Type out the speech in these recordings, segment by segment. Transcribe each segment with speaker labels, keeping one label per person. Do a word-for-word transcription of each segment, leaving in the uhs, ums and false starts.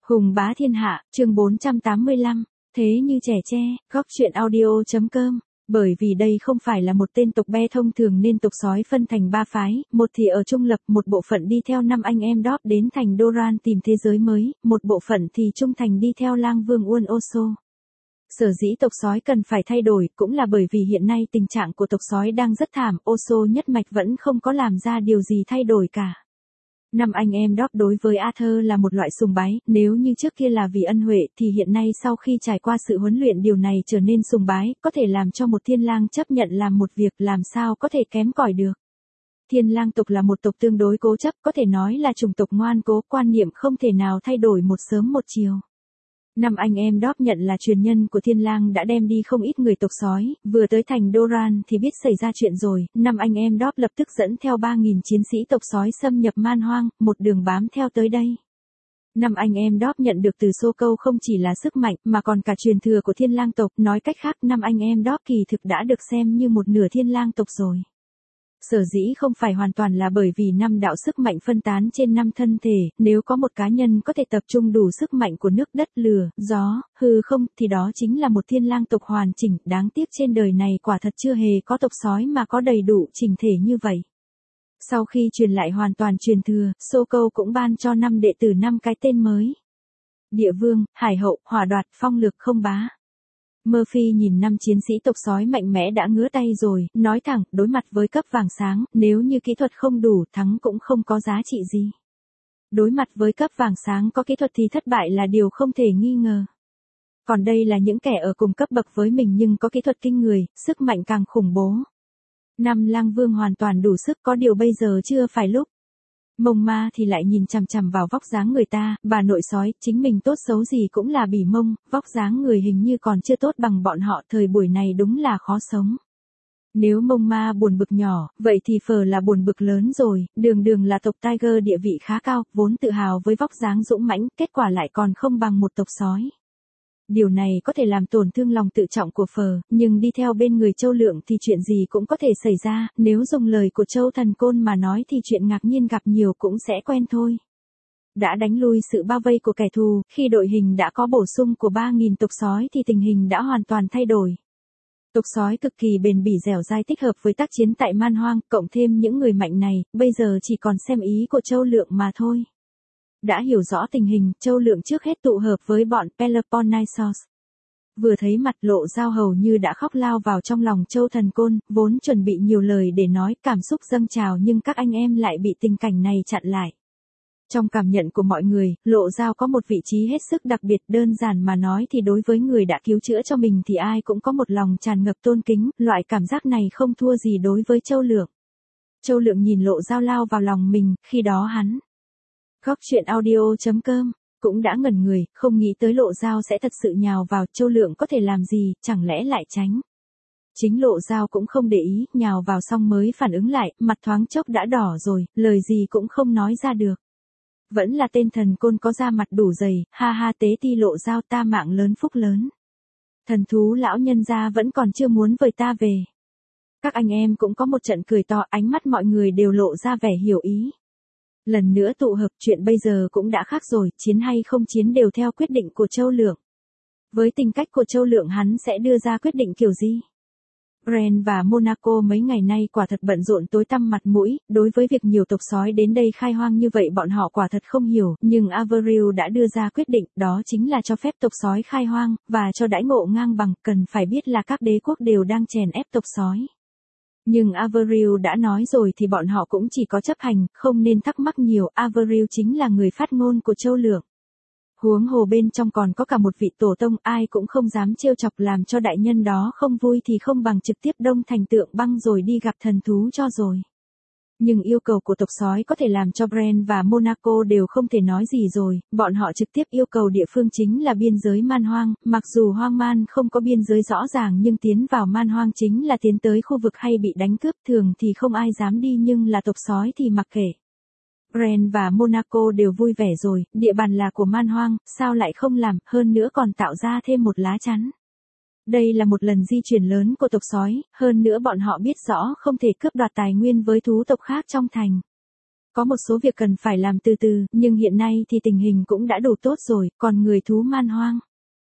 Speaker 1: Hùng bá thiên hạ, chương bốn trăm tám mươi lăm, thế như trẻ tre, góc truyện audio.com. Bởi vì đây không phải là một tên tộc be thông thường nên tộc sói phân thành ba phái, một thì ở trung lập, một bộ phận đi theo năm anh em Đóp đến thành Doran tìm thế giới mới, một bộ phận thì trung thành đi theo lang vương Uôn Oso. Sở dĩ tộc sói cần phải thay đổi cũng là bởi vì hiện nay tình trạng của tộc sói đang rất thảm, Oso nhất mạch vẫn không có làm ra điều gì thay đổi cả. Năm anh em Đóp đối với Arthur là một loại sùng bái, nếu như trước kia là vì ân huệ thì hiện nay sau khi trải qua sự huấn luyện điều này trở nên sùng bái, có thể làm cho một thiên lang chấp nhận làm một việc làm sao có thể kém cỏi được. Thiên lang tộc là một tộc tương đối cố chấp, có thể nói là chủng tộc ngoan cố, quan niệm không thể nào thay đổi một sớm một chiều. Năm anh em Đóp nhận là truyền nhân của thiên lang đã đem đi không ít người tộc sói, vừa tới thành Doran thì biết xảy ra chuyện rồi, năm anh em Đóp lập tức dẫn theo ba nghìn chiến sĩ tộc sói xâm nhập man hoang, một đường bám theo tới đây. Năm anh em Đóp nhận được từ Xô Câu không chỉ là sức mạnh mà còn cả truyền thừa của thiên lang tộc, nói cách khác năm anh em Đóp kỳ thực đã được xem như một nửa thiên lang tộc rồi. Sở dĩ không phải hoàn toàn là bởi vì năm đạo sức mạnh phân tán trên năm thân thể, nếu có một cá nhân có thể tập trung đủ sức mạnh của nước đất lửa, gió, hư không, thì đó chính là một thiên lang tộc hoàn chỉnh, đáng tiếc trên đời này quả thật chưa hề có tộc sói mà có đầy đủ chỉnh thể như vậy. Sau khi truyền lại hoàn toàn truyền thừa, Xô Câu cũng ban cho năm đệ tử năm cái tên mới. Địa vương, hải hậu, hỏa đoạt, phong lược không bá. Murphy nhìn năm chiến sĩ tộc sói mạnh mẽ đã ngứa tay rồi, nói thẳng, đối mặt với cấp vàng sáng, nếu như kỹ thuật không đủ, thắng cũng không có giá trị gì. Đối mặt với cấp vàng sáng có kỹ thuật thì thất bại là điều không thể nghi ngờ. Còn đây là những kẻ ở cùng cấp bậc với mình nhưng có kỹ thuật kinh người, sức mạnh càng khủng bố. Năm lang vương hoàn toàn đủ sức, có điều bây giờ chưa phải lúc. Mông ma thì lại nhìn chằm chằm vào vóc dáng người ta, bà nội sói, chính mình tốt xấu gì cũng là bỉ mông, vóc dáng người hình như còn chưa tốt bằng bọn họ, thời buổi này đúng là khó sống. Nếu mông ma buồn bực nhỏ, vậy thì phờ là buồn bực lớn rồi, đường đường là tộc Tiger địa vị khá cao, vốn tự hào với vóc dáng dũng mãnh, kết quả lại còn không bằng một tộc sói. Điều này có thể làm tổn thương lòng tự trọng của phờ, nhưng đi theo bên người Châu Lượng thì chuyện gì cũng có thể xảy ra, nếu dùng lời của Châu Thần Côn mà nói thì chuyện ngạc nhiên gặp nhiều cũng sẽ quen thôi. Đã đánh lui sự bao vây của kẻ thù, khi đội hình đã có bổ sung của ba nghìn tộc sói thì tình hình đã hoàn toàn thay đổi. Tộc sói cực kỳ bền bỉ dẻo dai thích hợp với tác chiến tại man hoang, cộng thêm những người mạnh này, bây giờ chỉ còn xem ý của Châu Lượng mà thôi. Đã hiểu rõ tình hình, Châu Lượng trước hết tụ hợp với bọn Peloponnesos. Vừa thấy mặt Lộ Dao hầu như đã khóc lao vào trong lòng Châu Thần Côn, vốn chuẩn bị nhiều lời để nói, cảm xúc dâng trào nhưng các anh em lại bị tình cảnh này chặn lại. Trong cảm nhận của mọi người, Lộ Dao có một vị trí hết sức đặc biệt, đơn giản mà nói thì đối với người đã cứu chữa cho mình thì ai cũng có một lòng tràn ngập tôn kính, loại cảm giác này không thua gì đối với Châu Lượng. Châu Lượng nhìn Lộ Dao lao vào lòng mình, khi đó hắn góc truyện audio.com, cũng đã ngẩn người, không nghĩ tới Lộ Dao sẽ thật sự nhào vào, Châu Lượng có thể làm gì, chẳng lẽ lại tránh. Chính Lộ Dao cũng không để ý, nhào vào xong mới phản ứng lại, mặt thoáng chốc đã đỏ rồi, lời gì cũng không nói ra được. Vẫn là tên thần côn có da mặt đủ dày, ha ha tế ti Lộ Dao ta mạng lớn phúc lớn. Thần thú lão nhân gia vẫn còn chưa muốn vời ta về. Các anh em cũng có một trận cười to, ánh mắt mọi người đều lộ ra vẻ hiểu ý. Lần nữa tụ hợp, chuyện bây giờ cũng đã khác rồi, chiến hay không chiến đều theo quyết định của Châu Lượng. Với tính cách của Châu Lượng hắn sẽ đưa ra quyết định kiểu gì? Bren và Monaco mấy ngày nay quả thật bận rộn tối tăm mặt mũi, đối với việc nhiều tộc sói đến đây khai hoang như vậy bọn họ quả thật không hiểu, nhưng Avril đã đưa ra quyết định, đó chính là cho phép tộc sói khai hoang, và cho đãi ngộ ngang bằng, cần phải biết là các đế quốc đều đang chèn ép tộc sói. Nhưng Avril đã nói rồi thì bọn họ cũng chỉ có chấp hành, không nên thắc mắc nhiều, Avril chính là người phát ngôn của Châu Lượng. Huống hồ bên trong còn có cả một vị tổ tông, ai cũng không dám trêu chọc, làm cho đại nhân đó không vui thì không bằng trực tiếp đông thành tượng băng rồi đi gặp thần thú cho rồi. Nhưng yêu cầu của tộc sói có thể làm cho Bren và Monaco đều không thể nói gì rồi, bọn họ trực tiếp yêu cầu địa phương chính là biên giới man hoang, mặc dù hoang man không có biên giới rõ ràng nhưng tiến vào man hoang chính là tiến tới khu vực hay bị đánh cướp, thường thì không ai dám đi nhưng là tộc sói thì mặc kệ. Bren và Monaco đều vui vẻ rồi, địa bàn là của man hoang, sao lại không làm, hơn nữa còn tạo ra thêm một lá chắn. Đây là một lần di chuyển lớn của tộc sói, hơn nữa bọn họ biết rõ không thể cướp đoạt tài nguyên với thú tộc khác trong thành. có một số việc cần phải làm từ từ, nhưng hiện nay thì tình hình cũng đã đủ tốt rồi, còn người thú man hoang.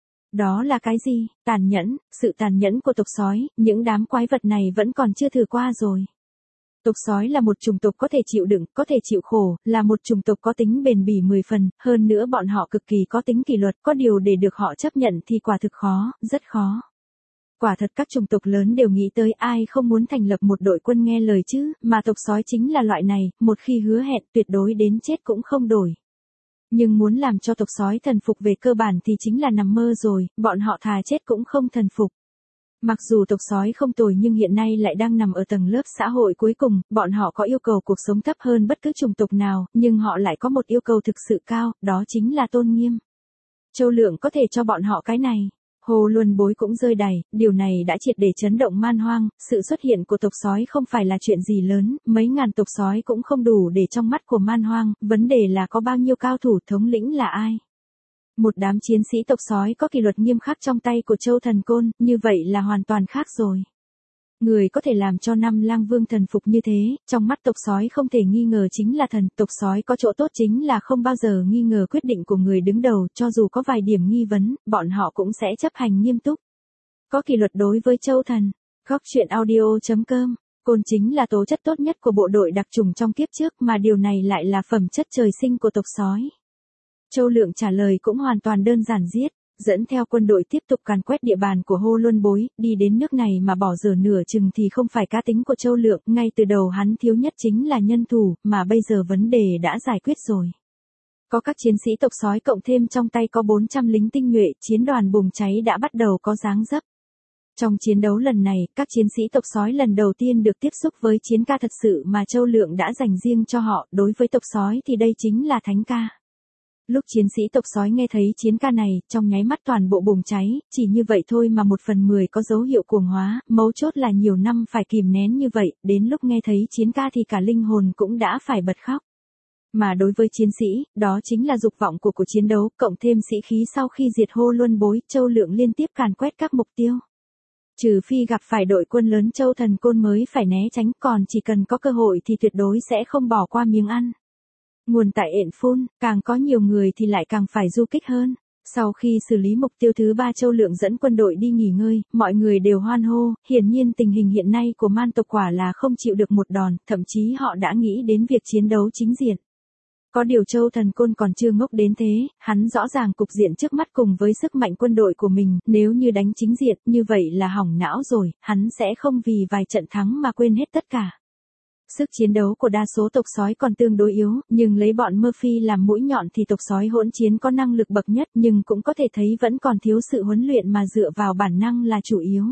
Speaker 1: Đó là cái gì? Tàn nhẫn, sự tàn nhẫn của tộc sói, những đám quái vật này vẫn còn chưa thử qua rồi. Tộc sói là một chủng tộc có thể chịu đựng, có thể chịu khổ, là một chủng tộc có tính bền bỉ mười phần, hơn nữa bọn họ cực kỳ có tính kỷ luật, có điều để được họ chấp nhận thì quả thực khó, rất khó. Quả thật các chủng tộc lớn đều nghĩ tới ai không muốn thành lập một đội quân nghe lời chứ, mà tộc sói chính là loại này, một khi hứa hẹn tuyệt đối đến chết cũng không đổi. Nhưng muốn làm cho tộc sói thần phục về cơ bản thì chính là nằm mơ rồi, bọn họ thà chết cũng không thần phục. Mặc dù tộc sói không tồi nhưng hiện nay lại đang nằm ở tầng lớp xã hội cuối cùng, bọn họ có yêu cầu cuộc sống thấp hơn bất cứ chủng tộc nào, nhưng họ lại có một yêu cầu thực sự cao, đó chính là tôn nghiêm. Châu Lượng có thể cho bọn họ cái này. Hồ Luân Bối cũng rơi đầy, điều này đã triệt để chấn động man hoang, sự xuất hiện của tộc sói không phải là chuyện gì lớn, mấy ngàn tộc sói cũng không đủ để trong mắt của man hoang, vấn đề là có bao nhiêu cao thủ thống lĩnh là ai. Một đám chiến sĩ tộc sói có kỷ luật nghiêm khắc trong tay của Châu Thần Côn, như vậy là hoàn toàn khác rồi. Người có thể làm cho năm lang vương thần phục như thế, trong mắt tộc sói không thể nghi ngờ chính là thần, tộc sói có chỗ tốt chính là không bao giờ nghi ngờ quyết định của người đứng đầu, cho dù có vài điểm nghi vấn, bọn họ cũng sẽ chấp hành nghiêm túc. Có kỷ luật đối với Châu Thần. Góc truyện audio chấm com. Côn chính là tố chất tốt nhất của bộ đội đặc chủng trong kiếp trước mà điều này lại là phẩm chất trời sinh của tộc sói. Châu Lượng trả lời cũng hoàn toàn đơn giản giết. Dẫn theo quân đội tiếp tục càn quét địa bàn của Hồ Luân Bối, đi đến nước này mà bỏ dở nửa chừng thì không phải cá tính của Châu Lượng, ngay từ đầu hắn thiếu nhất chính là nhân thủ, mà bây giờ vấn đề đã giải quyết rồi. Có các chiến sĩ tộc sói cộng thêm trong tay có bốn trăm lính tinh nhuệ, chiến đoàn bùng cháy đã bắt đầu có dáng dấp. Trong chiến đấu lần này, các chiến sĩ tộc sói lần đầu tiên được tiếp xúc với chiến ca thật sự mà Châu Lượng đã dành riêng cho họ, đối với tộc sói thì đây chính là thánh ca. Lúc chiến sĩ tộc sói nghe thấy chiến ca này, trong nháy mắt toàn bộ bùng cháy, chỉ như vậy thôi mà một phần mười có dấu hiệu cuồng hóa, mấu chốt là nhiều năm phải kìm nén như vậy, đến lúc nghe thấy chiến ca thì cả linh hồn cũng đã phải bật khóc. Mà đối với chiến sĩ, đó chính là dục vọng của cuộc chiến đấu, cộng thêm sĩ khí sau khi diệt Hồ Luân Bối, Châu Lượng liên tiếp càn quét các mục tiêu. Trừ phi gặp phải đội quân lớn Châu Thần Côn mới phải né tránh, còn chỉ cần có cơ hội thì tuyệt đối sẽ không bỏ qua miếng ăn. Nguồn tại ện phun, càng có nhiều người thì lại càng phải du kích hơn. Sau khi xử lý mục tiêu thứ ba Châu Lượng dẫn quân đội đi nghỉ ngơi, mọi người đều hoan hô, hiển nhiên tình hình hiện nay của man tộc quả là không chịu được một đòn, thậm chí họ đã nghĩ đến việc chiến đấu chính diện. Có điều Châu Thần Côn còn chưa ngốc đến thế, hắn rõ ràng cục diện trước mắt cùng với sức mạnh quân đội của mình, nếu như đánh chính diện, như vậy là hỏng não rồi, hắn sẽ không vì vài trận thắng mà quên hết tất cả. Sức chiến đấu của đa số tộc sói còn tương đối yếu, nhưng lấy bọn Murphy làm mũi nhọn thì tộc sói hỗn chiến có năng lực bậc nhất, nhưng cũng có thể thấy vẫn còn thiếu sự huấn luyện mà dựa vào bản năng là chủ yếu.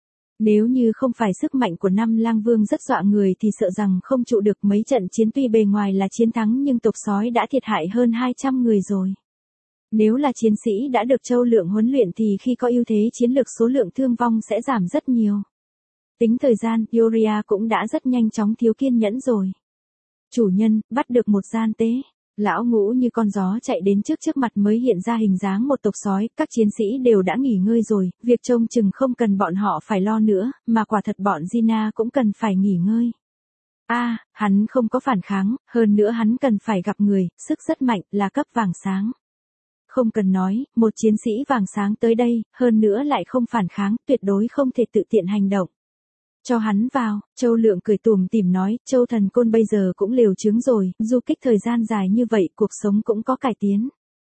Speaker 1: Nếu như không phải sức mạnh của năm lang vương rất dọa người thì sợ rằng không trụ được mấy trận chiến, tuy bề ngoài là chiến thắng nhưng tộc sói đã thiệt hại hơn hai trăm người rồi. Nếu là chiến sĩ đã được Châu Lượng huấn luyện thì khi có ưu thế chiến lược số lượng thương vong sẽ giảm rất nhiều. Tính thời gian, Yoria cũng đã rất nhanh chóng thiếu kiên nhẫn rồi. Chủ nhân, bắt được một gian tế. Lão Ngũ như con gió chạy đến trước trước mặt mới hiện ra hình dáng một tộc sói, các chiến sĩ đều đã nghỉ ngơi rồi, việc trông chừng không cần bọn họ phải lo nữa, mà quả thật bọn Gina cũng cần phải nghỉ ngơi. A, à, hắn không có phản kháng, hơn nữa hắn cần phải gặp người, sức rất mạnh, là cấp vàng sáng. Không cần nói, một chiến sĩ vàng sáng tới đây, hơn nữa lại không phản kháng, tuyệt đối không thể tự tiện hành động. Cho hắn vào, Châu Lượng cười tủm tỉm nói, Châu Thần Côn bây giờ cũng liều chứng rồi, du kích thời gian dài như vậy, cuộc sống cũng có cải tiến.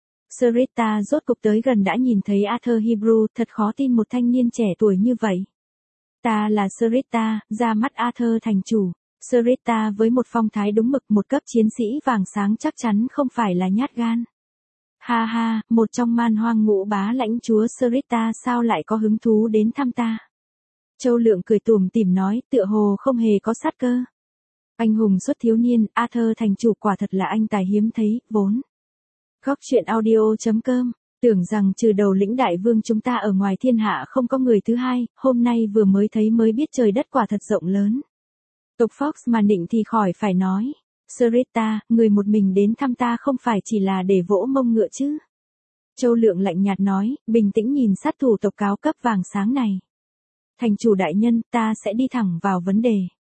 Speaker 1: Sarita rốt cục tới gần đã nhìn thấy Arthur Hebrew, thật khó tin một thanh niên trẻ tuổi như vậy. Ta là Sarita, ra mắt Arthur thành chủ. Sarita với một phong thái đúng mực, một cấp chiến sĩ vàng sáng chắc chắn không phải là nhát gan. Ha ha, một trong man hoang ngũ bá lãnh chúa Sarita sao lại có hứng thú đến thăm ta. Châu Lượng cười tủm tỉm nói, tựa hồ không hề có sát cơ. Anh hùng xuất thiếu niên, Arthur thành chủ quả thật là anh tài hiếm thấy, vốn. Góc truyện audio chấm com, tưởng rằng trừ đầu lĩnh đại vương chúng ta ở ngoài thiên hạ không có người thứ hai, hôm nay vừa mới thấy mới biết trời đất quả thật rộng lớn. Tộc Fox mà nịnh thì khỏi phải nói. Sarita, người một mình đến thăm ta không phải chỉ là để vỗ mông ngựa chứ. Châu Lượng lạnh nhạt nói, bình tĩnh nhìn sát thủ tộc cáo cấp vàng sáng này. Thành chủ đại nhân, ta sẽ đi thẳng vào vấn đề.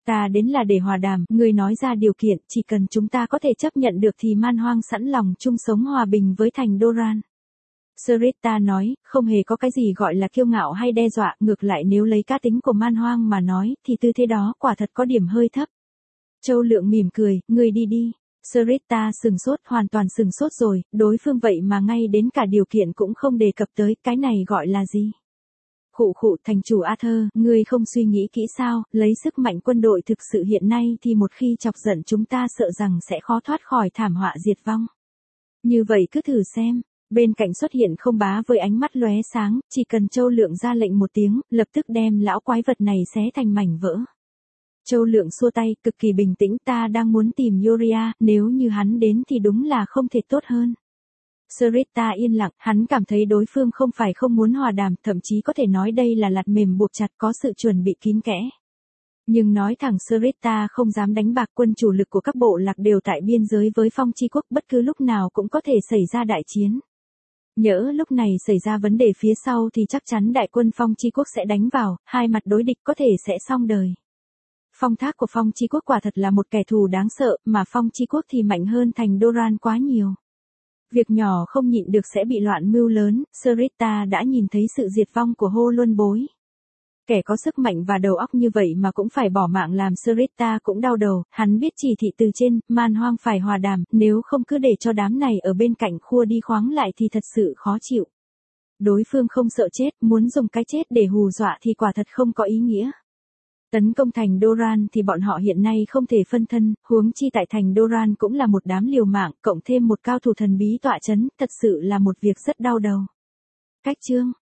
Speaker 1: Ta đến là để hòa đàm, ngươi nói ra điều kiện, chỉ cần chúng ta có thể chấp nhận được thì Man Hoang sẵn lòng chung sống hòa bình với thành Doran. Sarita nói, không hề có cái gì gọi là kiêu ngạo hay đe dọa, ngược lại nếu lấy cá tính của Man Hoang mà nói, thì tư thế đó quả thật có điểm hơi thấp. Châu Lượng mỉm cười, ngươi đi đi. Sarita sừng sốt, hoàn toàn sừng sốt rồi, đối phương vậy mà ngay đến cả điều kiện cũng không đề cập tới, cái này gọi là gì? Khụ khụ, thành chủ Arthur, ngươi không suy nghĩ kỹ sao, lấy sức mạnh quân đội thực sự hiện nay thì một khi chọc giận chúng ta sợ rằng sẽ khó thoát khỏi thảm họa diệt vong. Như vậy cứ thử xem. Bên cạnh xuất hiện Không Bá với ánh mắt lóe sáng, chỉ cần Châu Lượng ra lệnh một tiếng, lập tức đem lão quái vật này xé thành mảnh vỡ. Châu Lượng xua tay, cực kỳ bình tĩnh, ta đang muốn tìm Yoria, nếu như hắn đến thì đúng là không thể tốt hơn. Sarita yên lặng, hắn cảm thấy đối phương không phải không muốn hòa đàm, thậm chí có thể nói đây là lạt mềm buộc chặt, có sự chuẩn bị kín kẽ. Nhưng nói thẳng Sarita không dám đánh bạc, quân chủ lực của các bộ lạc đều tại biên giới với Phong Chi Quốc, bất cứ lúc nào cũng có thể xảy ra đại chiến. Nhỡ lúc này xảy ra vấn đề phía sau thì chắc chắn đại quân Phong Chi Quốc sẽ đánh vào, hai mặt đối địch có thể sẽ xong đời. Phong Thác của Phong Chi Quốc quả thật là một kẻ thù đáng sợ, mà Phong Chi Quốc thì mạnh hơn thành Doran quá nhiều. Việc nhỏ không nhịn được sẽ bị loạn mưu lớn, Sarita đã nhìn thấy sự diệt vong của Hô Luân Bối. Kẻ có sức mạnh và đầu óc như vậy mà cũng phải bỏ mạng làm Sarita cũng đau đầu, hắn biết chỉ thị từ trên, Man Hoang phải hòa đàm, nếu không cứ để cho đám này ở bên cạnh khua đi khoáng lại thì thật sự khó chịu. Đối phương không sợ chết, muốn dùng cái chết để hù dọa thì quả thật không có ý nghĩa. Tấn công thành Doran thì bọn họ hiện nay không thể phân thân, huống chi tại thành Doran cũng là một đám liều mạng, cộng thêm một cao thủ thần bí tọa chấn, thật sự là một việc rất đau đầu. Cách chương